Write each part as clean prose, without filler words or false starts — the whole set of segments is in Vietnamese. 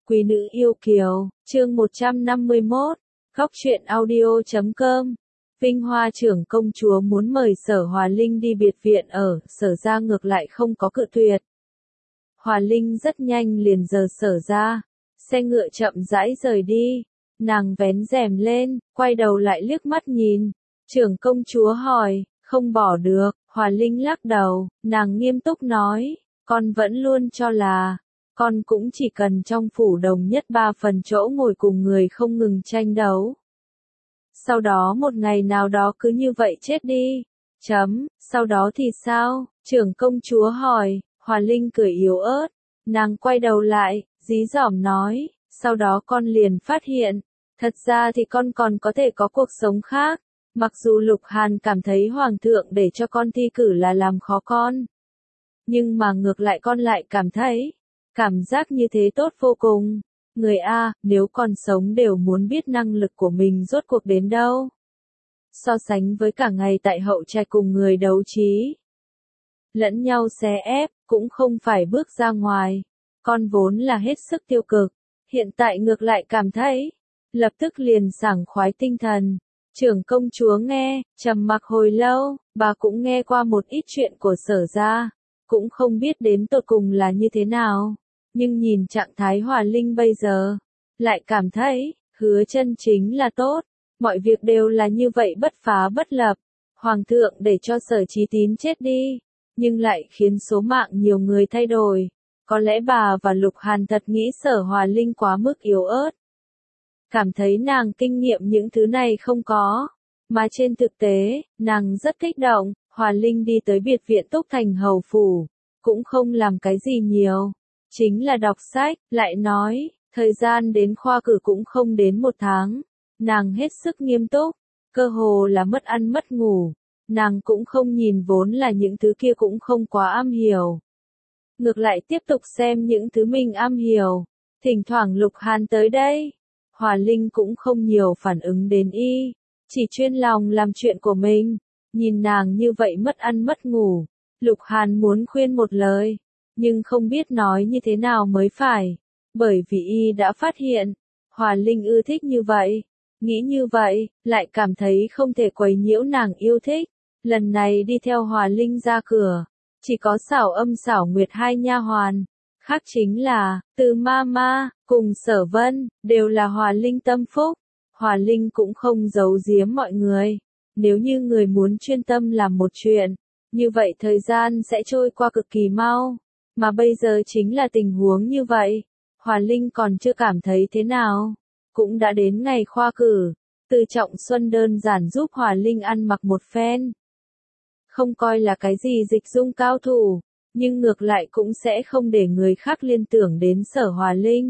Quý nữ yêu kiều, chương 151, góc truyện audio.com. Vinh Hoa trưởng công chúa muốn mời Sở Hòa Linh đi biệt viện ở, Sở ra ngược lại không có cự tuyệt. Hòa Linh rất nhanh liền rời Sở ra, xe ngựa chậm rãi rời đi, nàng vén rèm lên, quay đầu lại liếc mắt nhìn, trưởng công chúa hỏi, không bỏ được, Hòa Linh lắc đầu, nàng nghiêm túc nói, con vẫn luôn cho là, con cũng chỉ cần trong phủ đồng nhất 3 phần chỗ ngồi cùng người không ngừng tranh đấu. Sau đó một ngày nào đó cứ như vậy chết đi. Sau đó thì sao? Trưởng công chúa hỏi, Hòa Linh cười yếu ớt. Nàng quay đầu lại, dí dỏm nói, sau đó con liền phát hiện, thật ra thì con còn có thể có cuộc sống khác. Mặc dù Lục Hàn cảm thấy Hoàng thượng để cho con thi cử là làm khó con. Nhưng mà ngược lại con lại cảm thấy, cảm giác như thế tốt vô cùng. Người A, nếu còn sống đều muốn biết năng lực của mình rốt cuộc đến đâu. So sánh với cả ngày tại hậu trạch cùng người đấu trí. Lẫn nhau xé ép, cũng không phải bước ra ngoài. Con vốn là hết sức tiêu cực. Hiện tại ngược lại cảm thấy, lập tức liền sảng khoái tinh thần. Trưởng công chúa nghe, trầm mặc hồi lâu, bà cũng nghe qua một ít chuyện của Sở ra. Cũng không biết đến tột cùng là như thế nào. Nhưng nhìn trạng thái Hòa Linh bây giờ, lại cảm thấy, hứa chân chính là tốt, mọi việc đều là như vậy bất phá bất lập. Hoàng thượng để cho Sở Chí Tín chết đi, nhưng lại khiến số mạng nhiều người thay đổi. Có lẽ bà và Lục Hàn thật nghĩ Sở Hòa Linh quá mức yếu ớt. Cảm thấy nàng kinh nghiệm những thứ này không có, mà trên thực tế, nàng rất kích động. Hòa Linh đi tới biệt viện Túc Thành hầu phủ, cũng không làm cái gì nhiều. Chính là đọc sách, lại nói, thời gian đến khoa cử cũng không đến 1 tháng. Nàng hết sức nghiêm túc, cơ hồ là mất ăn mất ngủ. Nàng cũng không nhìn vốn là những thứ kia cũng không quá am hiểu. Ngược lại tiếp tục xem những thứ mình am hiểu. Thỉnh thoảng Lục Hàn tới đây. Hòa Linh cũng không nhiều phản ứng đến y. Chỉ chuyên lòng làm chuyện của mình. Nhìn nàng như vậy mất ăn mất ngủ. Lục Hàn muốn khuyên một lời. Nhưng không biết nói như thế nào mới phải, bởi vì y đã phát hiện, Hòa Linh ưa thích như vậy, nghĩ như vậy, lại cảm thấy không thể quấy nhiễu nàng yêu thích. Lần này đi theo Hòa Linh ra cửa, chỉ có Xảo Âm Xảo Nguyệt 2 nha hoàn, khác chính là, Từ Mama, cùng Sở Vân, đều là Hòa Linh tâm phúc. Hòa Linh cũng không giấu giếm mọi người, nếu như người muốn chuyên tâm làm một chuyện, như vậy thời gian sẽ trôi qua cực kỳ mau. Mà bây giờ chính là tình huống như vậy. Hòa Linh còn chưa cảm thấy thế nào. Cũng đã đến ngày khoa cử. Từ Trọng Xuân đơn giản giúp Hòa Linh ăn mặc một phen. Không coi là cái gì dịch dung cao thủ. Nhưng ngược lại cũng sẽ không để người khác liên tưởng đến Sở Hòa Linh.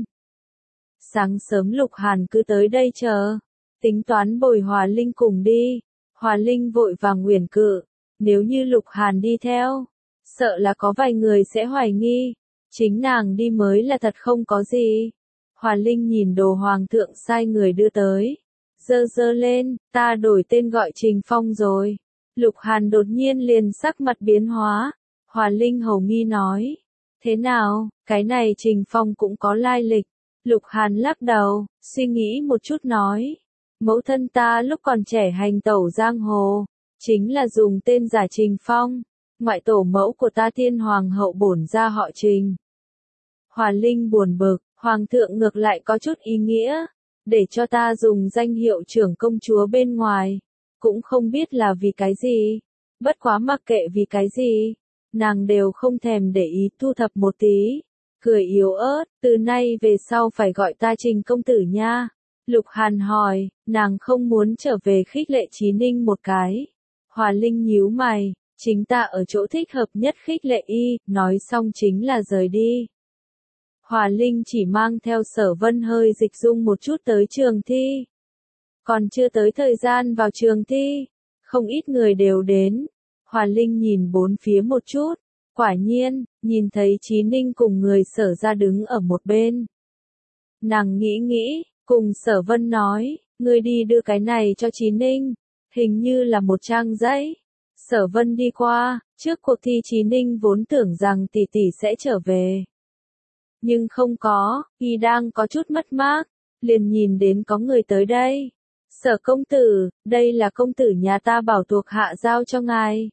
Sáng sớm Lục Hàn cứ tới đây chờ. Tính toán bồi Hòa Linh cùng đi. Hòa Linh vội vàng nguyền cự. Nếu như Lục Hàn đi theo, sợ là có vài người sẽ hoài nghi, chính nàng đi mới là thật không có gì. Hòa Linh nhìn đồ hoàng thượng sai người đưa tới, giơ lên, ta đổi tên gọi Trình Phong rồi. Lục Hàn đột nhiên liền sắc mặt biến hóa. Hòa Linh hầu nghi nói, thế nào, cái này Trình Phong cũng có lai lịch. Lục Hàn lắc đầu, suy nghĩ một chút nói, mẫu thân ta lúc còn trẻ hành tẩu giang hồ, chính là dùng tên giả Trình Phong. Ngoại tổ mẫu của ta Thiên Hoàng hậu bổn ra họ Trình. Hòa Linh buồn bực, Hoàng thượng ngược lại có chút ý nghĩa, để cho ta dùng danh hiệu trưởng công chúa bên ngoài, cũng không biết là vì cái gì, bất quá mặc kệ vì cái gì, nàng đều không thèm để ý thu thập một tí, cười yếu ớt, từ nay về sau phải gọi ta Trình công tử nha. Lục Hàn hỏi, nàng không muốn trở về khích lệ Chí Ninh một cái. Hòa Linh nhíu mày. Chính ta ở chỗ thích hợp nhất khích lệ y, nói xong chính là rời đi. Hòa Linh chỉ mang theo Sở Vân hơi dịch dung một chút tới trường thi. Còn chưa tới thời gian vào trường thi, không ít người đều đến. Hòa Linh nhìn bốn phía một chút, quả nhiên, nhìn thấy Chí Ninh cùng người Sở ra đứng ở một bên. Nàng nghĩ, cùng Sở Vân nói, ngươi đi đưa cái này cho Chí Ninh, hình như là một trang giấy. Sở Vân đi qua, trước cuộc thi Chí Ninh vốn tưởng rằng tỷ tỷ sẽ trở về. Nhưng không có, y đang có chút mất mát, liền nhìn đến có người tới đây. Sở công tử, đây là công tử nhà ta bảo thuộc hạ giao cho ngài.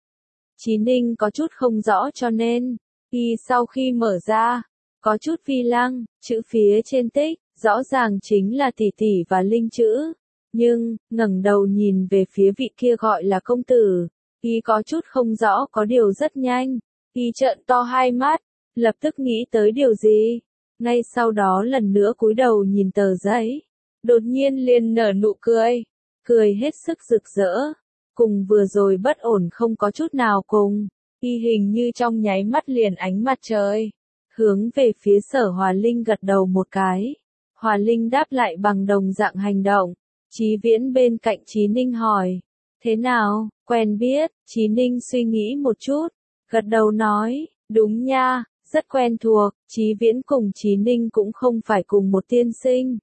Chí Ninh có chút không rõ cho nên, y sau khi mở ra, có chút vi lăng, chữ phía trên tích, rõ ràng chính là tỷ tỷ và linh chữ. Nhưng, ngẩng đầu nhìn về phía vị kia gọi là công tử, y có chút không rõ có điều rất nhanh, y trợn to hai mắt, lập tức nghĩ tới điều gì. Ngay sau đó lần nữa cúi đầu nhìn tờ giấy, đột nhiên liền nở nụ cười, cười hết sức rực rỡ, cùng vừa rồi bất ổn không có chút nào cùng, y hình như trong nháy mắt liền ánh mặt trời, hướng về phía Sở Hòa Linh gật đầu một cái. Hòa Linh đáp lại bằng đồng dạng hành động. Chí Viễn bên cạnh Chí Ninh hỏi, thế nào, quen biết? Chí Ninh suy nghĩ một chút, gật đầu nói, đúng nha, rất quen thuộc. Chí Viễn cùng Chí Ninh cũng không phải cùng một tiên sinh,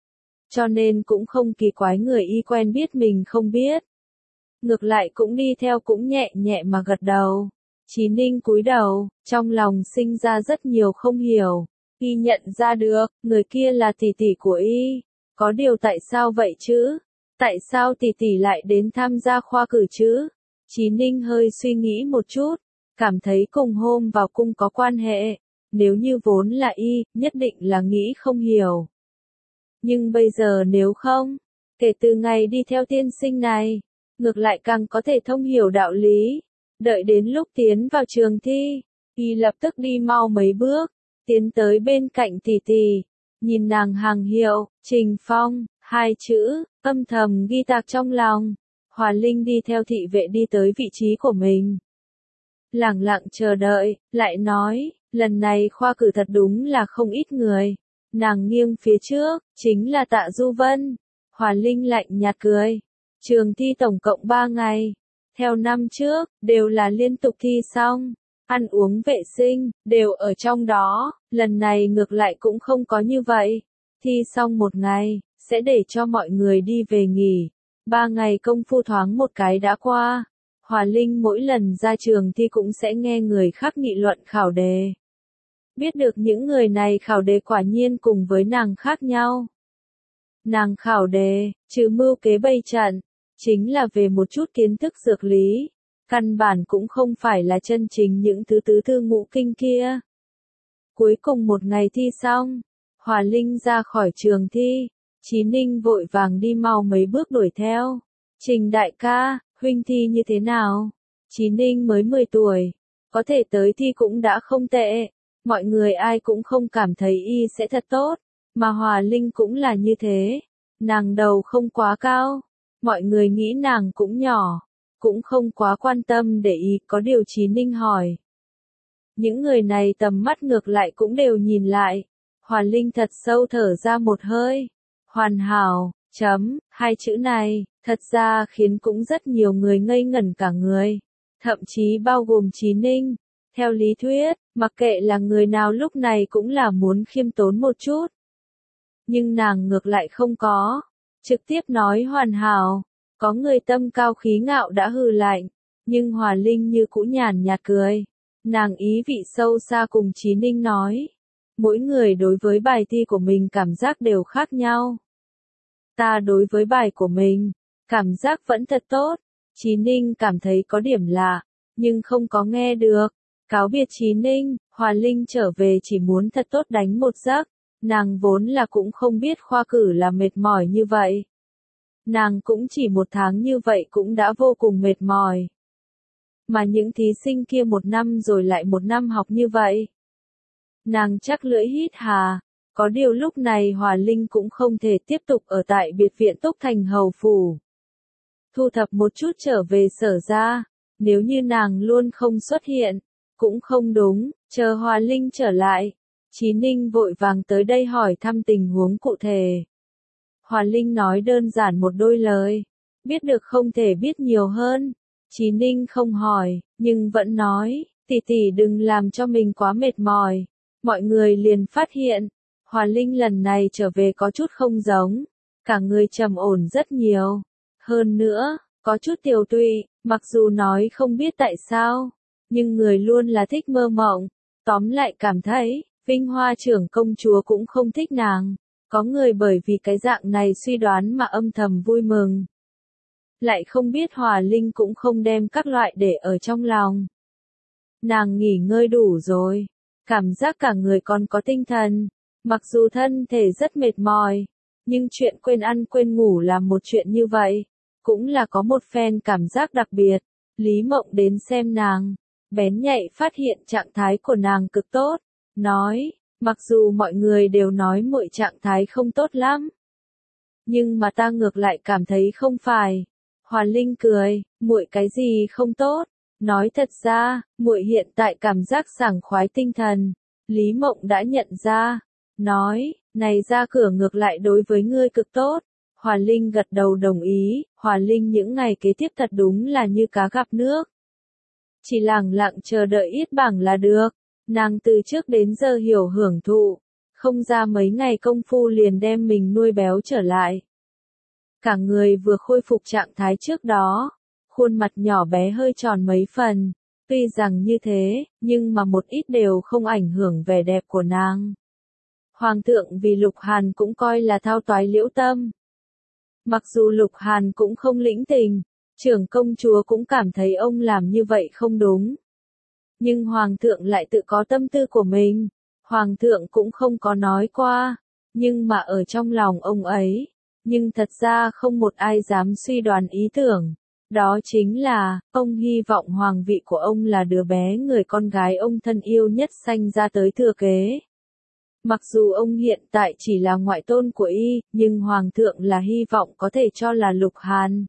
cho nên cũng không kỳ quái người y quen biết mình không biết. Ngược lại cũng đi theo cũng nhẹ nhẹ mà gật đầu. Chí Ninh cúi đầu, trong lòng sinh ra rất nhiều không hiểu. Y nhận ra được, người kia là tỷ tỷ của y. Có điều tại sao vậy chứ? Tại sao tỷ tỷ lại đến tham gia khoa cử chứ? Chí Ninh hơi suy nghĩ một chút, cảm thấy cùng hôm vào cung có quan hệ. Nếu như vốn là y, nhất định là nghĩ không hiểu. Nhưng bây giờ nếu không, kể từ ngày đi theo tiên sinh này, ngược lại càng có thể thông hiểu đạo lý. Đợi đến lúc tiến vào trường thi, y lập tức đi mau mấy bước, tiến tới bên cạnh tỷ tỷ, nhìn nàng hàng hiệu, Trình Phong, hai chữ, âm thầm ghi tạc trong lòng. Hòa Linh đi theo thị vệ đi tới vị trí của mình. Lẳng lặng chờ đợi, lại nói, lần này khoa cử thật đúng là không ít người. Nàng nghiêng phía trước, chính là Tạ Du Vân. Hòa Linh lạnh nhạt cười. Trường thi tổng cộng 3 ngày. Theo năm trước, đều là liên tục thi xong. Ăn uống vệ sinh, đều ở trong đó. Lần này ngược lại cũng không có như vậy. Thi xong một ngày, sẽ để cho mọi người đi về nghỉ. 3 ngày công phu thoáng một cái đã qua. Hòa Linh mỗi lần ra trường thi cũng sẽ nghe người khác nghị luận khảo đề. Biết được những người này khảo đề quả nhiên cùng với nàng khác nhau. Nàng khảo đề, trừ mưu kế bày trận, chính là về một chút kiến thức dược lý. Căn bản cũng không phải là chân chính những thứ tứ thư ngũ kinh kia. Cuối cùng một ngày thi xong, Hòa Linh ra khỏi trường thi, Chí Ninh vội vàng đi mau mấy bước đuổi theo. Trình đại ca, huynh thi như thế nào? Chí Ninh mới 10 tuổi, có thể tới thi cũng đã không tệ. Mọi người ai cũng không cảm thấy y sẽ thật tốt, mà Hòa Linh cũng là như thế. Nàng đầu không quá cao, mọi người nghĩ nàng cũng nhỏ, cũng không quá quan tâm để ý. Có điều Chí Ninh hỏi. Những người này tầm mắt ngược lại cũng đều nhìn lại. Hòa Linh thật sâu thở ra một hơi. Hoàn hảo, hai chữ này, thật ra khiến cũng rất nhiều người ngây ngẩn cả người. Thậm chí bao gồm Chí Ninh. Theo lý thuyết, mặc kệ là người nào lúc này cũng là muốn khiêm tốn một chút. Nhưng nàng ngược lại không có. Trực tiếp nói hoàn hảo. Có người tâm cao khí ngạo đã hừ lạnh. Nhưng Hòa Linh như cũ nhàn nhạt cười. Nàng ý vị sâu xa cùng Chí Ninh nói. Mỗi người đối với bài thi của mình cảm giác đều khác nhau. Ta đối với bài của mình, cảm giác vẫn thật tốt. Chí Ninh cảm thấy có điểm lạ, nhưng không có nghe được. Cáo biệt Chí Ninh, Hòa Linh trở về chỉ muốn thật tốt đánh một giấc. Nàng vốn là cũng không biết khoa cử là mệt mỏi như vậy. Nàng cũng chỉ 1 tháng như vậy cũng đã vô cùng mệt mỏi. Mà những thí sinh kia 1 năm rồi lại 1 năm học như vậy. Nàng chắc lưỡi hít hà. Có điều lúc này Hòa Linh cũng không thể tiếp tục ở tại biệt viện Túc Thành Hầu Phủ. Thu thập một chút trở về Sở ra. Nếu như nàng luôn không xuất hiện, cũng không đúng. Chờ Hòa Linh trở lại, Chí Ninh vội vàng tới đây hỏi thăm tình huống cụ thể. Hòa Linh nói đơn giản một đôi lời. Biết được không thể biết nhiều hơn. Chí Ninh không hỏi, nhưng vẫn nói, tỷ tỷ đừng làm cho mình quá mệt mỏi. Mọi người liền phát hiện, Hòa Linh lần này trở về có chút không giống. Cả người trầm ổn rất nhiều. Hơn nữa, có chút tiều tụy, mặc dù nói không biết tại sao. Nhưng người luôn là thích mơ mộng. Tóm lại cảm thấy, Vinh Hoa trưởng công chúa cũng không thích nàng. Có người bởi vì cái dạng này suy đoán mà âm thầm vui mừng. Lại không biết Hòa Linh cũng không đem các loại để ở trong lòng. Nàng nghỉ ngơi đủ rồi. Cảm giác cả người còn có tinh thần. Mặc dù thân thể rất mệt mỏi. Nhưng chuyện quên ăn quên ngủ là một chuyện như vậy. Cũng là có một phen cảm giác đặc biệt. Lý Mộng đến xem nàng. Bén nhạy phát hiện trạng thái của nàng cực tốt. Nói, mặc dù mọi người đều nói muội trạng thái không tốt lắm. Nhưng mà ta ngược lại cảm thấy không phải. Hòa Linh cười, muội cái gì không tốt? Nói thật ra, muội hiện tại cảm giác sảng khoái tinh thần. Lý Mộng đã nhận ra. Nói, này ra cửa ngược lại đối với ngươi cực tốt. Hòa Linh gật đầu đồng ý, Hòa Linh những ngày kế tiếp thật đúng là như cá gặp nước. Chỉ lẳng lặng chờ đợi ít bảng là được. Nàng từ trước đến giờ hiểu hưởng thụ. Không ra mấy ngày công phu liền đem mình nuôi béo trở lại. Cả người vừa khôi phục trạng thái trước đó. Khuôn mặt nhỏ bé hơi tròn mấy phần. Tuy rằng như thế, nhưng mà một ít đều không ảnh hưởng vẻ đẹp của nàng. Hoàng thượng vì Lục Hàn cũng coi là thao toái liễu tâm. Mặc dù Lục Hàn cũng không lĩnh tình, trưởng công chúa cũng cảm thấy ông làm như vậy không đúng. Nhưng Hoàng thượng lại tự có tâm tư của mình. Hoàng thượng cũng không có nói qua, nhưng mà ở trong lòng ông ấy, nhưng thật ra không một ai dám suy đoán ý tưởng. Đó chính là, ông hy vọng hoàng vị của ông là đứa bé người con gái ông thân yêu nhất sanh ra tới thừa kế. Mặc dù ông hiện tại chỉ là ngoại tôn của y, nhưng hoàng thượng là hy vọng có thể cho là Lục Hàn.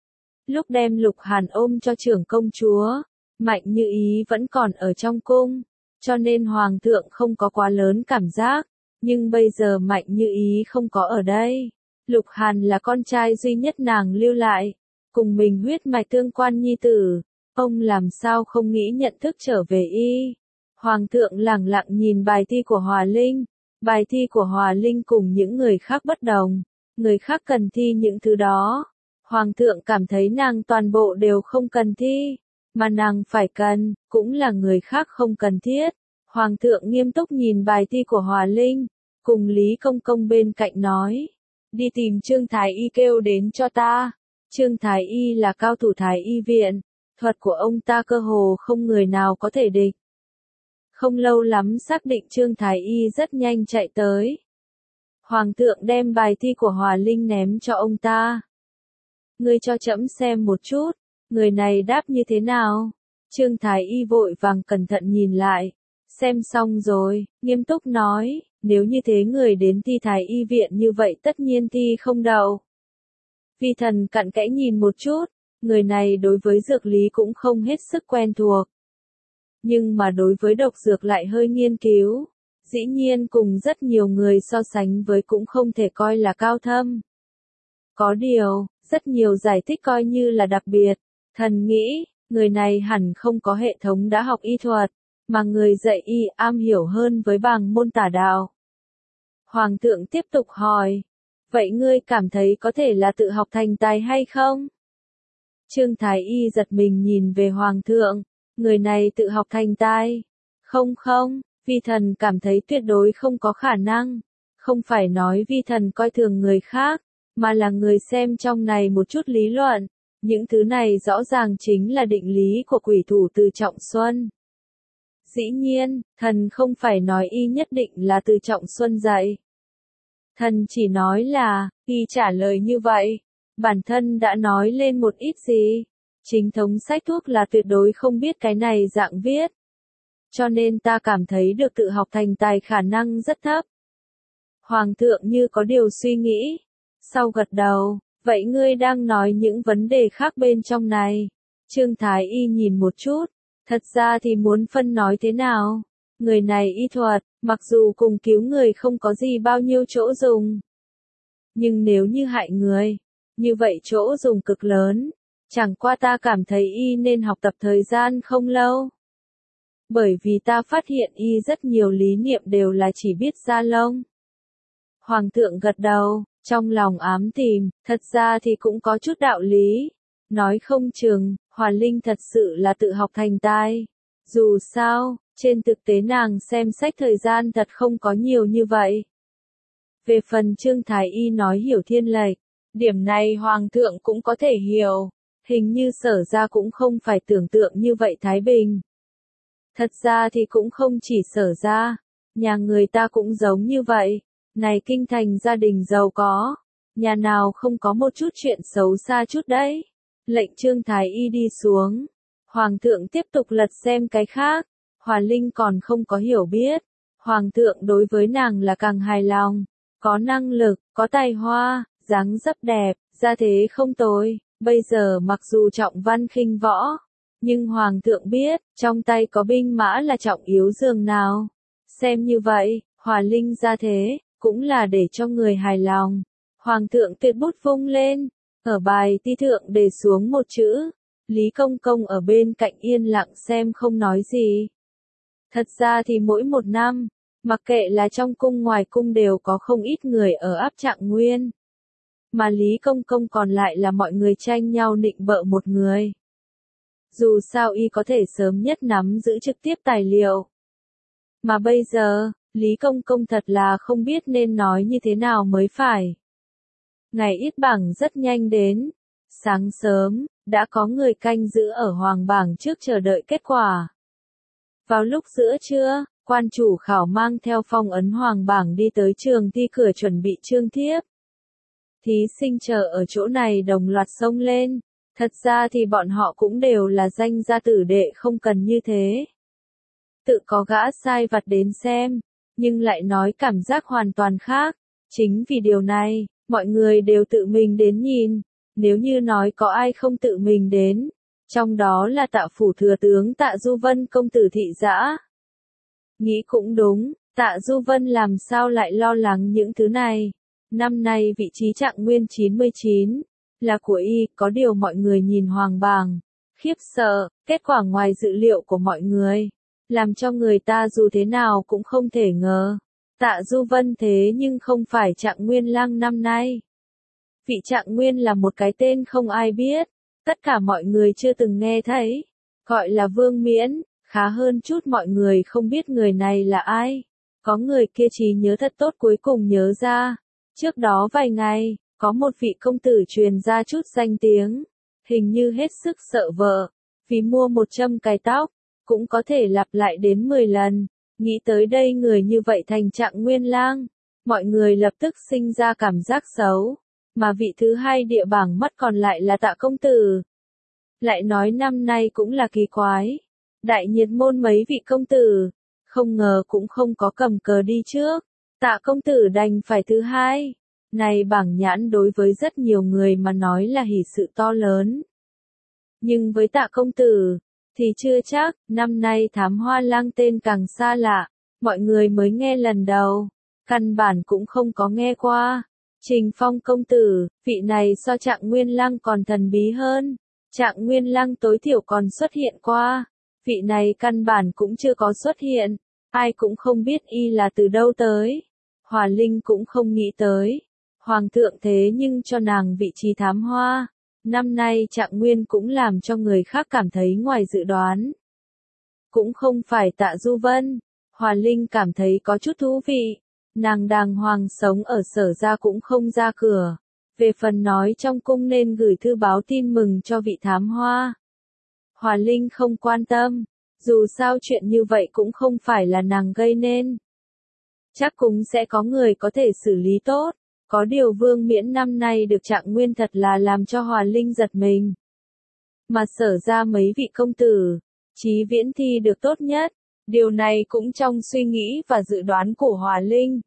Lúc đem Lục Hàn ôm cho trưởng công chúa, Mạnh Như Ý vẫn còn ở trong cung, cho nên hoàng thượng không có quá lớn cảm giác, nhưng bây giờ Mạnh Như Ý không có ở đây. Lục Hàn là con trai duy nhất nàng lưu lại, cùng mình huyết mạch tương quan nhi tử, ông làm sao không nghĩ nhận thức trở về y. Hoàng thượng lẳng lặng nhìn bài thi của Hòa Linh. Bài thi của Hòa Linh cùng những người khác bất đồng. Người khác cần thi những thứ đó. Hoàng thượng cảm thấy nàng toàn bộ đều không cần thi. Mà nàng phải cần, cũng là người khác không cần thiết. Hoàng thượng nghiêm túc nhìn bài thi của Hòa Linh. Cùng Lý Công Công bên cạnh nói. Đi tìm Trương Thái Y kêu đến cho ta. Trương Thái Y là cao thủ Thái Y viện. Thuật của ông ta cơ hồ không người nào có thể địch. Không lâu lắm xác định Trương Thái Y rất nhanh chạy tới. Hoàng thượng đem bài thi của Hòa Linh ném cho ông ta. Ngươi cho trẫm xem một chút, người này đáp như thế nào? Trương Thái Y vội vàng cẩn thận nhìn lại. Xem xong rồi, nghiêm túc nói, nếu như thế người đến thi Thái Y viện như vậy tất nhiên thi không đậu. Vi thần cặn kẽ nhìn một chút, người này đối với dược lý cũng không hết sức quen thuộc. Nhưng mà đối với độc dược lại hơi nghiên cứu, dĩ nhiên cùng rất nhiều người so sánh với cũng không thể coi là cao thâm. Có điều, rất nhiều giải thích coi như là đặc biệt, thần nghĩ, người này hẳn không có hệ thống đã học y thuật, mà người dạy y am hiểu hơn với bảng môn tả đạo. Hoàng thượng tiếp tục hỏi, vậy ngươi cảm thấy có thể là tự học thành tài hay không? Trương Thái Y giật mình nhìn về Hoàng thượng. Người này tự học thành tài. Không, vi thần cảm thấy tuyệt đối không có khả năng. Không phải nói vi thần coi thường người khác, mà là người xem trong này một chút lý luận. Những thứ này rõ ràng chính là định lý của quỷ thủ Từ Trọng Xuân. Dĩ nhiên, thần không phải nói y nhất định là Từ Trọng Xuân dạy. Thần chỉ nói là, y trả lời như vậy, bản thân đã nói lên một ít gì. Chính thống sách thuốc là tuyệt đối không biết cái này dạng viết. Cho nên ta cảm thấy được tự học thành tài khả năng rất thấp. Hoàng thượng như có điều suy nghĩ. Sau gật đầu, vậy ngươi đang nói những vấn đề khác bên trong này. Trương Thái Y nhìn một chút. Thật ra thì muốn phân nói thế nào. Người này y thuật, mặc dù cùng cứu người không có gì bao nhiêu chỗ dùng. Nhưng nếu như hại người, như vậy chỗ dùng cực lớn. Chẳng qua ta cảm thấy y nên học tập thời gian không lâu. Bởi vì ta phát hiện y rất nhiều lý niệm đều là chỉ biết ra lông. Hoàng thượng gật đầu, trong lòng ám tìm, thật ra thì cũng có chút đạo lý. Nói không chừng, Hòa Linh thật sự là tự học thành tài. Dù sao, Trên thực tế nàng xem sách thời gian thật không có nhiều như vậy. Về phần Trương Thái Y nói hiểu thiên lệch, điểm này Hoàng thượng cũng có thể hiểu, hình như Sở ra cũng không phải tưởng tượng như vậy thái bình. Thật ra thì cũng không chỉ Sở ra, nhà người ta cũng giống như vậy, này kinh thành gia đình giàu có, nhà nào không có một chút chuyện xấu xa chút đấy. Lệnh Trương Thái Y đi xuống, Hoàng thượng tiếp tục lật xem cái khác, Hòa Linh còn không có hiểu biết, Hoàng thượng đối với nàng là càng hài lòng, có năng lực, có tài hoa, dáng dấp đẹp, gia thế không tồi, bây giờ mặc dù trọng văn khinh võ, nhưng Hoàng thượng biết, trong tay có binh mã là trọng yếu dường nào. Xem như vậy, Hòa Linh gia thế, cũng là để cho người hài lòng. Hoàng thượng tuyệt bút vung lên, ở bài ti thượng đề xuống một chữ, Lý Công Công ở bên cạnh yên lặng xem không nói gì. Thật ra thì mỗi một năm, mặc kệ là trong cung ngoài cung đều có không ít người ở áp Trạng Nguyên. Mà Lý Công Công còn lại là mọi người tranh nhau nịnh bợ một người. Dù sao y có thể sớm nhất nắm giữ trực tiếp tài liệu. Mà bây giờ, Lý Công Công thật là không biết nên nói như thế nào mới phải. Ngày yết bảng rất nhanh đến. Sáng sớm, đã có người canh giữ ở hoàng bảng trước chờ đợi kết quả. Vào lúc giữa trưa, quan chủ khảo mang theo phong ấn hoàng bảng đi tới trường thi cửa chuẩn bị trương thiếp. Thí sinh chờ ở chỗ này đồng loạt xông lên. Thật ra thì bọn họ cũng đều là danh gia tử đệ không cần như thế. Tự có gã sai vặt đến xem, nhưng lại nói cảm giác hoàn toàn khác. Chính vì điều này, mọi người đều tự mình đến nhìn. Nếu như nói có ai không tự mình đến, trong đó là Tạ phủ thừa tướng Tạ Du Vân công tử thị dã. Nghĩ cũng đúng, Tạ Du Vân làm sao lại lo lắng những thứ này. Năm nay vị trí Trạng Nguyên 99 là của y, có điều mọi người nhìn hoàng bảng, khiếp sợ, kết quả ngoài dự liệu của mọi người, làm cho người ta dù thế nào cũng không thể ngờ. Tạ Du Vân thế nhưng không phải Trạng Nguyên lang năm nay. Vị Trạng Nguyên là một cái tên không ai biết, tất cả mọi người chưa từng nghe thấy, gọi là Vương Miễn, khá hơn chút mọi người không biết người này là ai. Có người kia trí nhớ thật tốt cuối cùng nhớ ra, trước đó vài ngày, có một vị công tử truyền ra chút danh tiếng, hình như hết sức sợ vợ, vì mua một châm cài tóc, cũng có thể lặp lại đến 10 lần, nghĩ tới đây người như vậy thành Trạng Nguyên lang, mọi người lập tức sinh ra cảm giác xấu. Mà vị thứ hai địa bảng mất còn lại là Tạ công tử. Lại nói năm nay cũng là kỳ quái. Đại nhiệt môn mấy vị công tử, không ngờ cũng không có cầm cờ đi trước. Tạ công tử đành phải thứ hai. Này bảng nhãn đối với rất nhiều người mà nói là hỷ sự to lớn. Nhưng với Tạ công tử, thì chưa chắc, năm nay Thám Hoa Lang tên càng xa lạ, mọi người mới nghe lần đầu, căn bản cũng không có nghe qua. Trình Phong công tử, vị này so Trạng Nguyên lang còn thần bí hơn. Trạng Nguyên lang tối thiểu còn xuất hiện qua. Vị này căn bản cũng chưa có xuất hiện. Ai cũng không biết y là từ đâu tới. Hòa Linh cũng không nghĩ tới. Hoàng thượng thế nhưng cho nàng vị trí thám hoa. Năm nay Trạng Nguyên cũng làm cho người khác cảm thấy ngoài dự đoán. Cũng không phải Tạ Du Vân. Hòa Linh cảm thấy có chút thú vị. Nàng đàng hoàng sống ở Sở ra cũng không ra cửa. Về phần nói trong cung nên gửi thư báo tin mừng cho vị thám hoa. Hòa Linh không quan tâm. Dù sao chuyện như vậy cũng không phải là nàng gây nên. Chắc cũng sẽ có người có thể xử lý tốt. Có điều Vương Miễn năm nay được Trạng Nguyên thật là làm cho Hòa Linh giật mình. Mà Sở ra mấy vị công tử, Chí Viễn thi được tốt nhất. Điều này cũng trong suy nghĩ và dự đoán của Hòa Linh.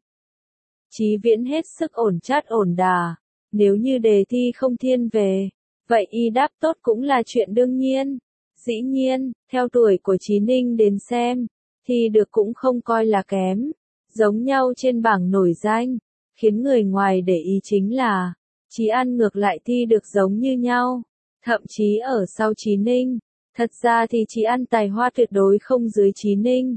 Chí Viễn hết sức ổn chát ổn đà. Nếu như đề thi không thiên về, vậy y đáp tốt cũng là chuyện đương nhiên. Dĩ nhiên, theo tuổi của Chí Ninh đến xem, thi được cũng không coi là kém. Giống nhau trên bảng nổi danh, khiến người ngoài để ý chính là, Chí An ngược lại thi được giống như nhau. Thậm chí ở sau Chí Ninh, thật ra thì Chí An tài hoa tuyệt đối không dưới Chí Ninh.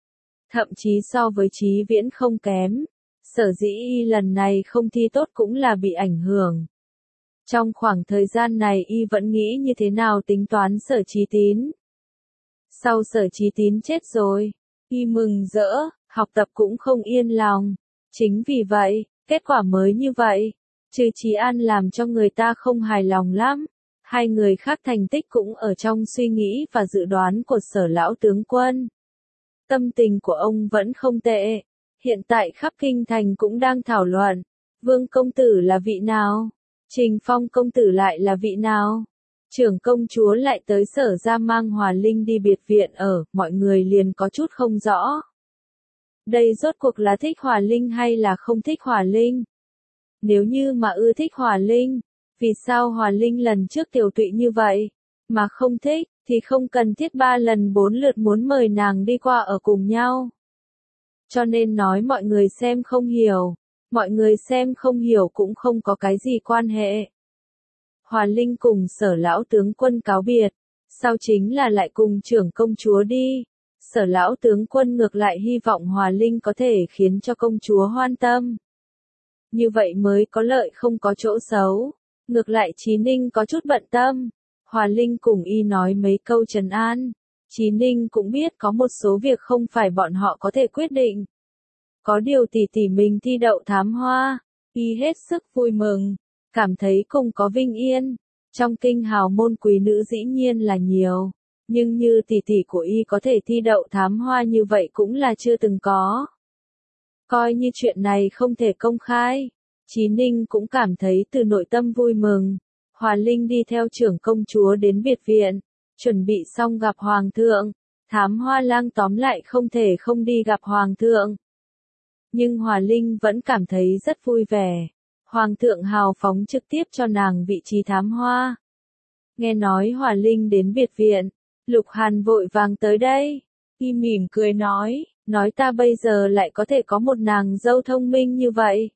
Thậm chí so với Chí Viễn không kém. Sở dĩ y lần này không thi tốt cũng là bị ảnh hưởng. Trong khoảng thời gian này y vẫn nghĩ như thế nào tính toán Sở Chí Tín. Sau Sở Chí Tín chết rồi, Y mừng rỡ, học tập cũng không yên lòng. Chính vì vậy, kết quả mới như vậy. Trừ Chí An làm cho người ta không hài lòng lắm. Hai người khác thành tích cũng ở trong suy nghĩ và dự đoán của Sở lão tướng quân. Tâm tình của ông vẫn không tệ. Hiện tại khắp kinh thành cũng đang thảo luận. Vương công tử là vị nào? Trình Phong công tử lại là vị nào? Trưởng công chúa lại tới Sở ra mang Hòa Linh đi biệt viện ở, mọi người liền có chút không rõ. Đây rốt cuộc là thích Hòa Linh hay là không thích Hòa Linh? Nếu như mà ưa thích Hòa Linh, vì sao Hòa Linh lần trước tiểu tụy như vậy? Mà không thích, thì không cần thiết 3 lần 4 lượt muốn mời nàng đi qua ở cùng nhau. Cho nên nói mọi người xem không hiểu. Mọi người xem không hiểu cũng không có cái gì quan hệ. Hòa Linh cùng Sở lão tướng quân cáo biệt, sau chính là lại cùng trưởng công chúa đi. Sở lão tướng quân ngược lại hy vọng Hòa Linh có thể khiến cho công chúa hoan tâm. Như vậy mới có lợi không có chỗ xấu. Ngược lại Chí Ninh có chút bận tâm. Hòa Linh cùng y nói mấy câu trấn an. Chí Ninh cũng biết có một số việc không phải bọn họ có thể quyết định. Có điều tỷ tỷ mình thi đậu thám hoa, y hết sức vui mừng, cảm thấy cùng có vinh yên. Trong kinh hào môn quý nữ dĩ nhiên là nhiều, nhưng như tỷ tỷ của y có thể thi đậu thám hoa như vậy cũng là chưa từng có. Coi như chuyện này không thể công khai, Chí Ninh cũng cảm thấy từ nội tâm vui mừng. Hòa Linh đi theo trưởng công chúa đến biệt viện, chuẩn bị xong gặp hoàng thượng. Thám hoa lang tóm lại không thể không đi gặp hoàng thượng. Nhưng Hòa Linh vẫn cảm thấy rất vui vẻ. Hoàng thượng hào phóng trực tiếp cho nàng vị trí thám hoa. Nghe nói Hòa Linh đến biệt viện, Lục Hàn vội vàng tới đây. Y mỉm cười nói ta bây giờ lại có thể có một nàng dâu thông minh như vậy.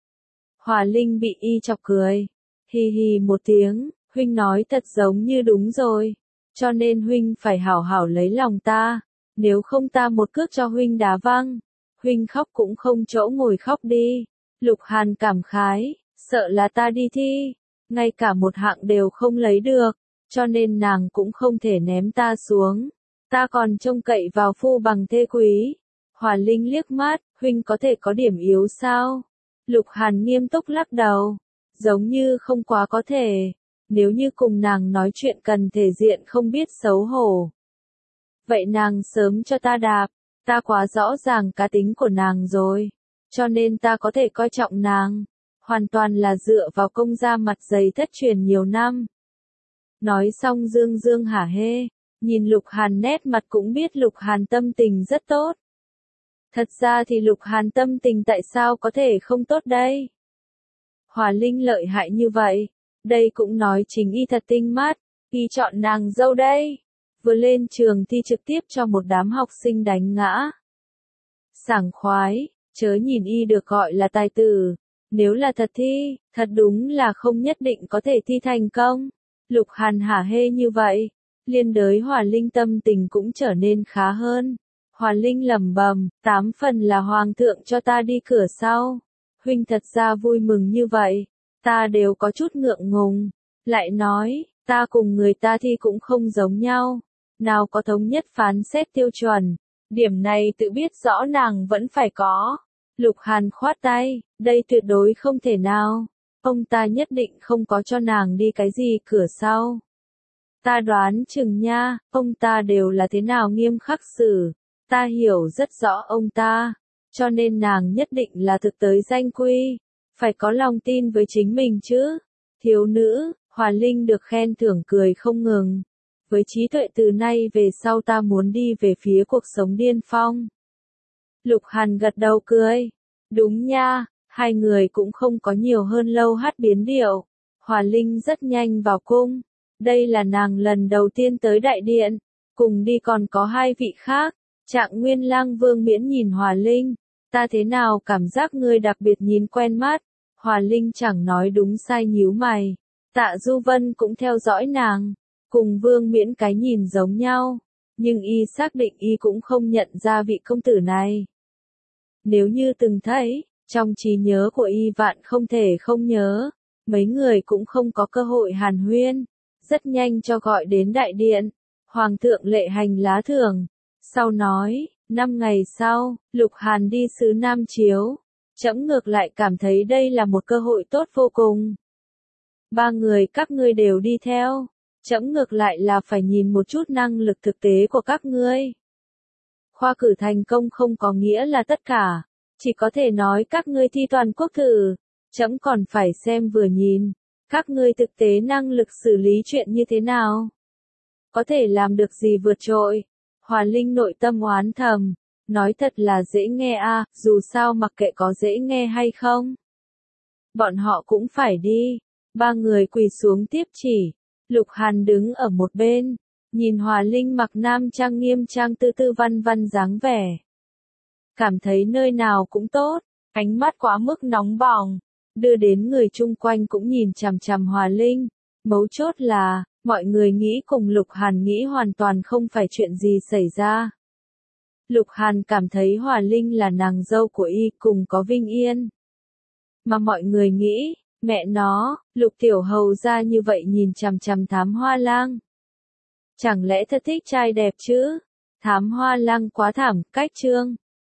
Hòa Linh bị y chọc cười. Hì hì một tiếng, huynh nói thật giống như đúng rồi. Cho nên huynh phải hảo hảo lấy lòng ta. Nếu không ta một cước cho huynh đá văng. Huynh khóc cũng không chỗ ngồi khóc đi. Lục Hàn cảm khái, sợ là ta đi thi, ngay cả một hạng đều không lấy được, cho nên nàng cũng không thể ném ta xuống. Ta còn trông cậy vào phu bằng thê quý. Hòa Linh liếc mắt, huynh có thể có điểm yếu sao? Lục Hàn nghiêm túc lắc đầu, giống như không quá có thể. Nếu như cùng nàng nói chuyện cần thể diện không biết xấu hổ. Vậy nàng sớm cho ta đạp. Ta quá rõ ràng cá tính của nàng rồi, cho nên ta có thể coi trọng nàng, hoàn toàn là dựa vào công gia mặt dày thất truyền nhiều năm. Nói xong dương dương hả hê, nhìn Lục Hàn nét mặt cũng biết Lục Hàn tâm tình rất tốt. Thật ra thì Lục Hàn tâm tình tại sao có thể không tốt đây? Hòa Linh lợi hại như vậy, đây cũng nói chính y thật tinh mắt, y chọn nàng dâu đây. Vừa lên trường thi trực tiếp cho một đám học sinh đánh ngã. Sảng khoái, chớ nhìn y được gọi là tài tử. Nếu là thật thi, thật đúng là không nhất định có thể thi thành công. Lục Hàn hả hê như vậy, liên đới Hòa Linh tâm tình cũng trở nên khá hơn. Hòa Linh lẩm bẩm, 8 phần là hoàng thượng cho ta đi cửa sau. Huynh thật ra vui mừng như vậy, ta đều có chút ngượng ngùng. Lại nói, ta cùng người ta thi cũng không giống nhau. Nào có thống nhất phán xét tiêu chuẩn, điểm này tự biết rõ nàng vẫn phải có. Lục Hàn khoát tay, đây tuyệt đối không thể nào. Ông ta nhất định không có cho nàng đi cái gì cửa sau. Ta đoán chừng nha, ông ta đều là thế nào nghiêm khắc xử. Ta hiểu rất rõ ông ta, cho nên nàng nhất định là thực tới danh quy. Phải có lòng tin với chính mình chứ. Thiếu nữ, Hòa Linh được khen thưởng cười không ngừng. Với trí tuệ từ nay về sau ta muốn đi về phía cuộc sống điên phong. Lục Hàn gật đầu cười. Đúng nha, hai người cũng không có nhiều hơn lâu hát biến điệu. Hòa Linh rất nhanh vào cung. Đây là nàng lần đầu tiên tới đại điện. Cùng đi còn có 2 vị khác. Trạng Nguyên Lang Vương Miễn nhìn Hòa Linh. Ta thế nào cảm giác ngươi đặc biệt nhìn quen mắt. Hòa Linh chẳng nói đúng sai nhíu mày. Tạ Du Vân cũng theo dõi nàng. Cùng Vương Miễn cái nhìn giống nhau, nhưng y xác định y cũng không nhận ra vị công tử này. Nếu như từng thấy, trong trí nhớ của y vạn không thể không nhớ, mấy người cũng không có cơ hội hàn huyên, rất nhanh cho gọi đến đại điện. Hoàng thượng lệ hành lá thưởng, sau nói, 5 ngày sau, Lục Hàn đi xứ Nam Chiếu. Trẫm ngược lại cảm thấy đây là một cơ hội tốt vô cùng. 3 người các ngươi đều đi theo. Trẫm ngược lại là phải nhìn một chút năng lực thực tế của các ngươi. Khoa cử thành công không có nghĩa là tất cả, chỉ có thể nói các ngươi thi toàn quốc thử. Trẫm còn phải xem vừa nhìn, các ngươi thực tế năng lực xử lý chuyện như thế nào. Có thể làm được gì vượt trội. Hòa Linh nội tâm oán thầm, nói thật là dễ nghe a, dù sao mặc kệ có dễ nghe hay không. Bọn họ cũng phải đi. 3 người quỳ xuống tiếp chỉ. Lục Hàn đứng ở một bên, nhìn Hòa Linh mặc nam trang nghiêm trang tư tư văn văn dáng vẻ. Cảm thấy nơi nào cũng tốt, ánh mắt quá mức nóng bỏng, đưa đến người chung quanh cũng nhìn chằm chằm Hòa Linh. Mấu chốt là, mọi người nghĩ cùng Lục Hàn nghĩ hoàn toàn không phải chuyện gì xảy ra. Lục Hàn cảm thấy Hòa Linh là nàng dâu của y cùng có Vinh Yên. Mà mọi người nghĩ, mẹ nó, Lục Tiểu Hầu ra như vậy nhìn chằm chằm Thám Hoa Lang. Chẳng lẽ thật thích trai đẹp chứ? Thám Hoa Lang quá thảm, cách trương.